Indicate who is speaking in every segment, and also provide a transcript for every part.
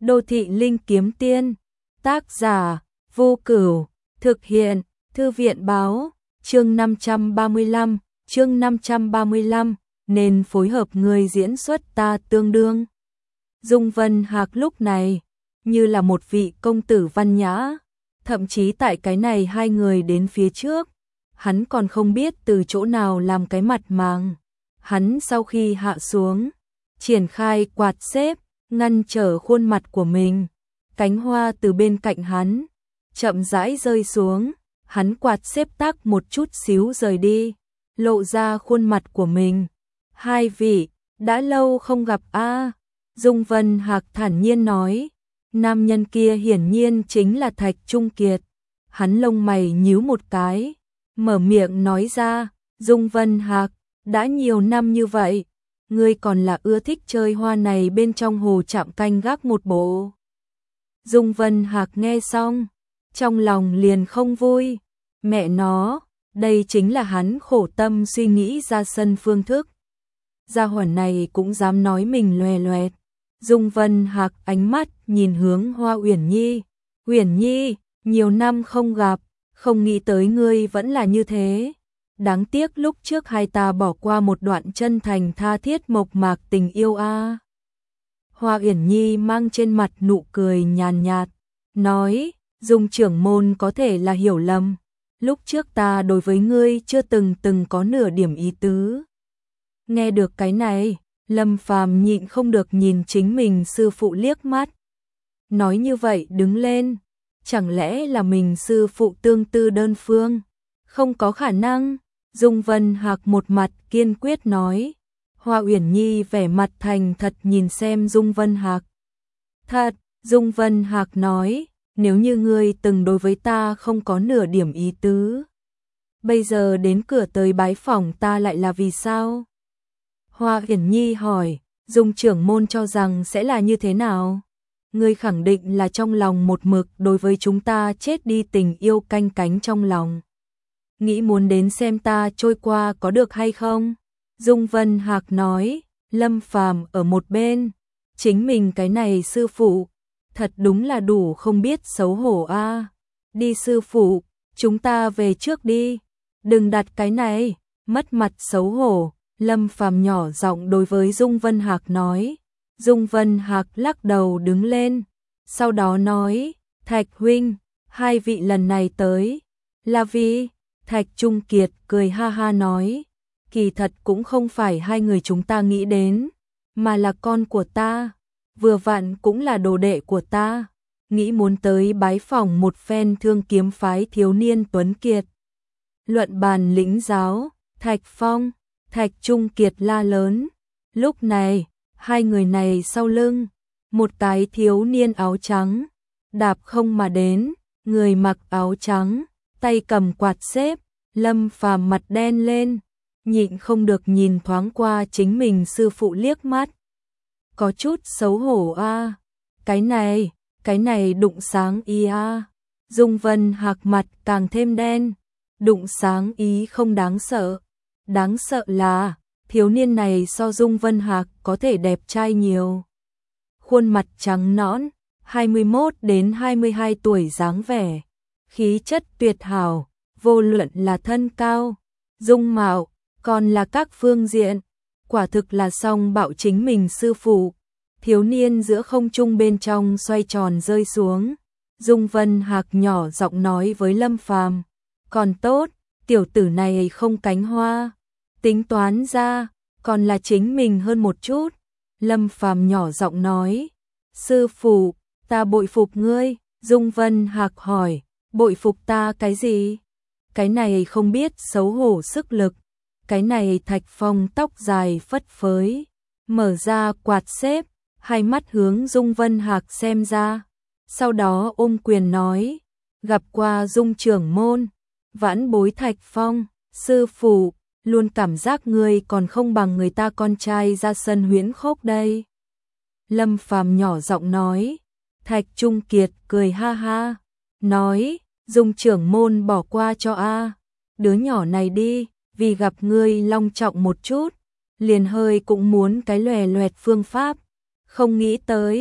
Speaker 1: Đô thị linh kiếm tiên, tác giả Vô Cửu, thực hiện Thư viện báo, chương 535, nên phối hợp người diễn xuất ta tương đương. Dung Vân Hạc lúc này như là một vị công tử văn nhã, thậm chí tại cái này hai người đến phía trước, hắn còn không biết từ chỗ nào làm cái mặt màng. Hắn sau khi hạ xuống, triển khai quạt xếp, ngăn trở khuôn mặt của mình. Cánh hoa từ bên cạnh hắn chậm rãi rơi xuống, hắn quạt xếp tác một chút xíu rời đi, lộ ra khuôn mặt của mình. Hai vị, đã lâu không gặp a. Dung Vân Hạc thản nhiên nói. Nam nhân kia hiển nhiên chính là Thạch Trung Kiệt. Hắn lông mày nhíu một cái, mở miệng nói ra, Dung Vân Hạc, đã nhiều năm như vậy, ngươi còn là ưa thích chơi hoa này bên trong hồ trạm canh gác một bộ. Dung Vân Hạc nghe xong, trong lòng liền không vui, mẹ nó, đây chính là hắn khổ tâm suy nghĩ ra sân phương thức. Gia hỏa này cũng dám nói mình loè loẹt. Dung Vân Hạc ánh mắt nhìn hướng Hoa Uyển Nhi. Uyển Nhi, nhiều năm không gặp, không nghĩ tới ngươi vẫn là như thế. Đáng tiếc lúc trước hai ta bỏ qua một đoạn chân thành tha thiết mộc mạc tình yêu a. Hoa Uyển Nhi mang trên mặt nụ cười nhàn nhạt, nói, Dung trưởng môn có thể là hiểu lầm. Lúc trước ta đối với ngươi chưa từng có nửa điểm ý tứ. Nghe được cái này, Lâm Phàm nhịn không được nhìn chính mình sư phụ liếc mắt. Nói như vậy đứng lên, chẳng lẽ là mình sư phụ tương tư đơn phương? Không có khả năng. Dung Vân Hạc một mặt kiên quyết nói. Hoa Uyển Nhi vẻ mặt thành thật nhìn xem Dung Vân Hạc. Thật, Dung Vân Hạc nói, nếu như ngươi từng đối với ta không có nửa điểm ý tứ, bây giờ đến cửa tới bái phỏng ta lại là vì sao? Hoa Uyển Nhi hỏi, Dung trưởng môn cho rằng sẽ là như thế nào? Ngươi khẳng định là trong lòng một mực đối với chúng ta chết đi tình yêu canh cánh trong lòng. Nghĩ muốn đến xem ta trôi qua có được hay không? Dung Vân Hạc nói. Lâm Phàm ở một bên, chính mình cái này sư phụ, thật đúng là đủ không biết xấu hổ a. Đi sư phụ, chúng ta về trước đi, đừng đặt cái này, mất mặt xấu hổ. Lâm Phàm nhỏ giọng đối với Dung Vân Hạc nói. Dung Vân Hạc lắc đầu đứng lên, sau đó nói, Thạch huynh, hai vị lần này tới là vì... Thạch Trung Kiệt cười ha ha nói, kỳ thật cũng không phải hai người chúng ta nghĩ đến, mà là con của ta, vừa vặn cũng là đồ đệ của ta, nghĩ muốn tới bái phỏng một phen Thương Kiếm phái thiếu niên tuấn kiệt. Luận bàn lĩnh giáo, Thạch Phong, Thạch Trung Kiệt la lớn. Lúc này, hai người này sau lưng, một cái thiếu niên áo trắng, đạp không mà đến, người mặc áo trắng, tay cầm quạt xếp. Lâm Phàm mặt đen lên, nhịn không được nhìn thoáng qua chính mình sư phụ liếc mắt. Có chút xấu hổ a. Cái này đụng sáng ý a. Dung Vân Hạc mặt càng thêm đen, đụng sáng ý không đáng sợ. Đáng sợ là, thiếu niên này so Dung Vân Hạc có thể đẹp trai nhiều. Khuôn mặt trắng nõn, 21 đến 22 tuổi dáng vẻ, khí chất tuyệt hảo. Vô luận là thân cao, dung mạo, còn là các phương diện, quả thực là song bạo chính mình sư phụ. Thiếu niên giữa không trung bên trong xoay tròn rơi xuống. Dung Vân Hạc nhỏ giọng nói với Lâm Phàm, còn tốt, tiểu tử này không cánh hoa, tính toán ra, còn là chính mình hơn một chút. Lâm Phàm nhỏ giọng nói, sư phụ, ta bội phục ngươi. Dung Vân Hạc hỏi, bội phục ta cái gì? Cái này không biết xấu hổ sức lực. Cái này Thạch Phong tóc dài phất phới, mở ra quạt xếp, hai mắt hướng Dung Vân Hạc xem ra. Sau đó ôm quyền nói, gặp qua Dung trưởng môn, vãn bối Thạch Phong, sư phụ, luôn cảm giác ngươi còn không bằng người ta con trai ra sân huyễn khốc đây. Lâm Phàm nhỏ giọng nói. Thạch Trung Kiệt cười ha ha, nói, Dung trưởng môn bỏ qua cho a. Đứa nhỏ này đi, vì gặp ngươi long trọng một chút, liền hơi cũng muốn cái lòe loẹt phương pháp, không nghĩ tới,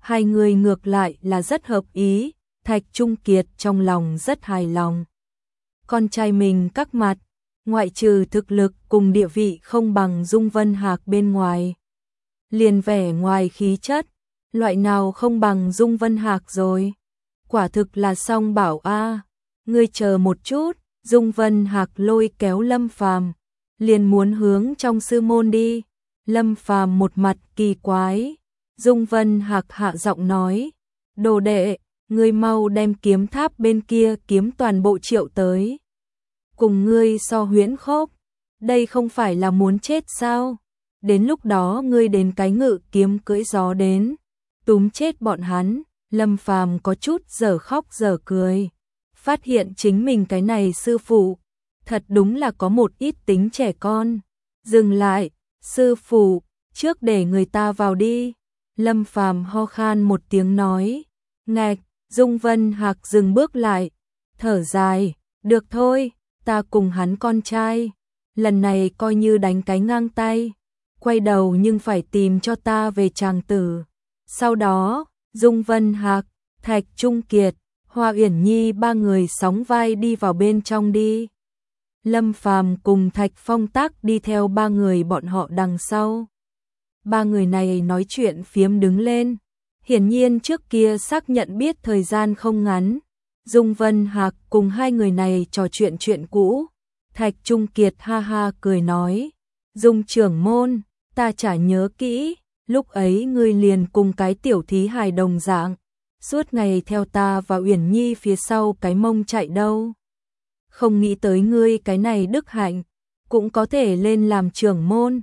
Speaker 1: Hai người ngược lại là rất hợp ý, Thạch Trung Kiệt trong lòng rất hài lòng. Con trai mình các mặt, ngoại trừ thực lực cùng địa vị không bằng Dung Vân Hạc bên ngoài. Liền vẻ ngoài khí chất, loại nào không bằng Dung Vân Hạc rồi. Quả thực là song bảo a. Ngươi chờ một chút, Dung Vân Hạc lôi kéo Lâm Phàm, liền muốn hướng trong sư môn đi. Lâm Phàm một mặt kỳ quái, Dung Vân Hạc hạ giọng nói, đồ đệ, ngươi mau đem kiếm tháp bên kia kiếm toàn bộ triệu tới. Cùng ngươi so huyễn khốc, đây không phải là muốn chết sao? Đến lúc đó ngươi đến cái ngự kiếm cưỡi gió đến, túm chết bọn hắn. Lâm Phàm có chút dở khóc dở cười, phát hiện chính mình cái này sư phụ, thật đúng là có một ít tính trẻ con. Dừng lại, sư phụ, trước để người ta vào đi. Lâm Phàm ho khan một tiếng nói, ngạch. Dung Vân Hạc dừng bước lại, thở dài, được thôi, ta cùng hắn con trai, lần này coi như đánh cái ngang tay, quay đầu nhưng phải tìm cho ta về tràng tử. Sau đó, Dung Vân Hạc, Thạch Trung Kiệt, Hoa Uyển Nhi ba người sóng vai đi vào bên trong đi. Lâm Phàm cùng Thạch Phong Tác đi theo ba người bọn họ đằng sau. Ba người này nói chuyện phiếm đứng lên. Hiển nhiên trước kia xác nhận biết thời gian không ngắn. Dung Vân Hạc cùng hai người này trò chuyện cũ. Thạch Trung Kiệt ha ha cười nói, Dung trưởng môn, ta chả nhớ kỹ, lúc ấy ngươi liền cùng cái tiểu thí hài đồng dạng, suốt ngày theo ta và Uyển Nhi phía sau cái mông chạy đâu. Không nghĩ tới ngươi cái này đức hạnh, cũng có thể lên làm trưởng môn.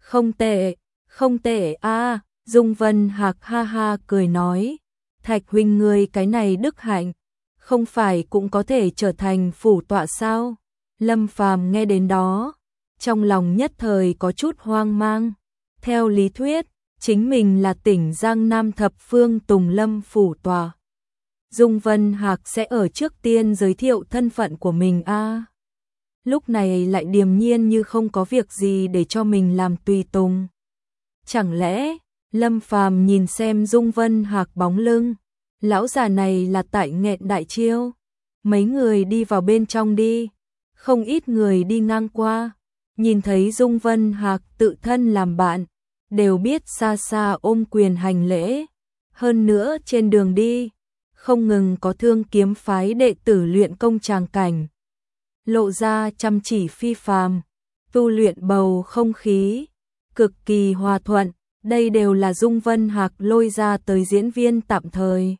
Speaker 1: Không tệ a. Dung Vân Hạc ha ha cười nói, Thạch huynh ngươi cái này đức hạnh, không phải cũng có thể trở thành phủ tọa sao? Lâm Phàm nghe đến đó, trong lòng nhất thời có chút hoang mang. Theo lý thuyết, chính mình là tỉnh Giang Nam thập phương Tùng Lâm phủ tọa. Dung Vân Hạc sẽ ở trước tiên giới thiệu thân phận của mình a. Lúc này lại điềm nhiên như không có việc gì để cho mình làm tùy tùng. Chẳng lẽ Lâm Phàm nhìn xem Dung Vân Hạc bóng lưng, lão già này là tại nghẹn đại chiêu. Mấy người đi vào bên trong đi, không ít người đi ngang qua, nhìn thấy Dung Vân Hạc tự thân làm bạn, đều biết xa xa ôm quyền hành lễ. Hơn nữa trên đường đi, không ngừng có Thương Kiếm phái đệ tử luyện công tràng cảnh, lộ ra chăm chỉ phi phàm, tu luyện bầu không khí cực kỳ hòa thuận. Đây đều là Dung Vân Hạc lôi ra tới diễn viên tạm thời.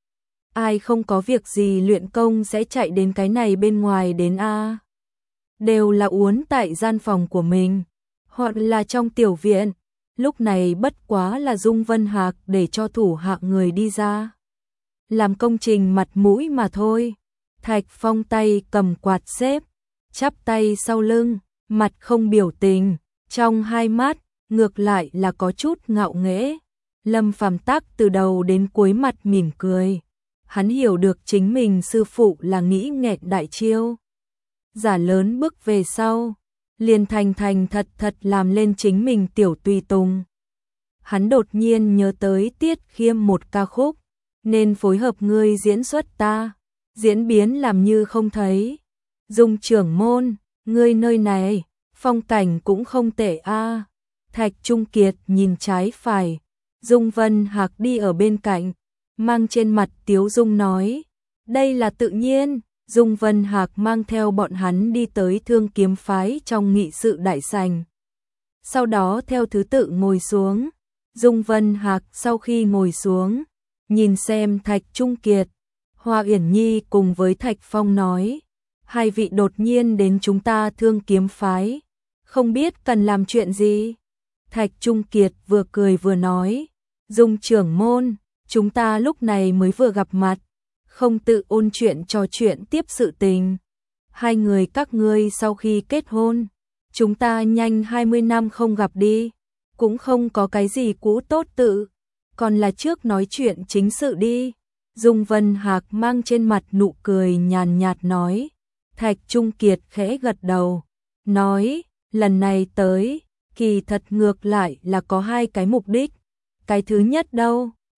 Speaker 1: Ai không có việc gì luyện công sẽ chạy đến cái này bên ngoài đến a. Đều là uốn tại gian phòng của mình, hoặc là trong tiểu viện. Lúc này bất quá là Dung Vân Hạc để cho thủ hạ người đi ra, làm công trình mặt mũi mà thôi. Thạch Phong tay cầm quạt xếp, chắp tay sau lưng, mặt không biểu tình, trong hai mắt ngược lại là có chút ngạo nghễ. Lâm Phàm Tác từ đầu đến cuối mặt mỉm cười. Hắn hiểu được chính mình sư phụ là nghĩ nghẹn đại chiêu. Giả lớn bước về sau, liền thành thật làm lên chính mình tiểu tùy tùng. Hắn đột nhiên nhớ tới Tiết Khiêm một ca khúc, nên phối hợp ngươi diễn xuất ta, diễn biến làm như không thấy. Dung trưởng môn, ngươi nơi này, phong cảnh cũng không tệ a. Thạch Trung Kiệt nhìn trái phải, Dung Vân Hạc đi ở bên cạnh, mang trên mặt tiếu dung nói, đây là tự nhiên. Dung Vân Hạc mang theo bọn hắn đi tới Thương Kiếm phái trong nghị sự đại sảnh. Sau đó theo thứ tự ngồi xuống. Dung Vân Hạc sau khi ngồi xuống, nhìn xem Thạch Trung Kiệt, Hoa Uyển Nhi cùng với Thạch Phong nói, hai vị đột nhiên đến chúng ta Thương Kiếm phái, không biết cần làm chuyện gì. Thạch Trung Kiệt vừa cười vừa nói, Dung trưởng môn, chúng ta lúc này mới vừa gặp mặt, không tự ôn chuyện trò chuyện tiếp sự tình. Hai người các ngươi sau khi kết hôn, chúng ta nhanh 20 năm không gặp đi, cũng không có cái gì cũ tốt tự, còn là trước nói chuyện chính sự đi. Dung Vân Hạc mang trên mặt nụ cười nhàn nhạt nói. Thạch Trung Kiệt khẽ gật đầu, nói, lần này tới, kỳ thật ngược lại là có hai cái mục đích. Cái thứ nhất đâu,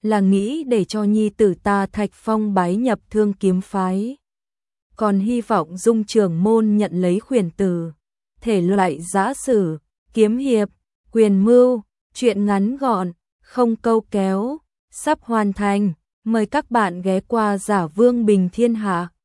Speaker 1: là nghĩ để cho nhi tử ta Thạch Phong bái nhập Thương Kiếm phái. Còn hy vọng Dung trưởng môn nhận lấy khuyển tử, thể loại giã sử, kiếm hiệp, quyền mưu, truyện ngắn gọn, không câu kéo, sắp hoàn thành. Mời các bạn ghé qua Giả Vương Bình Thiên Hạ.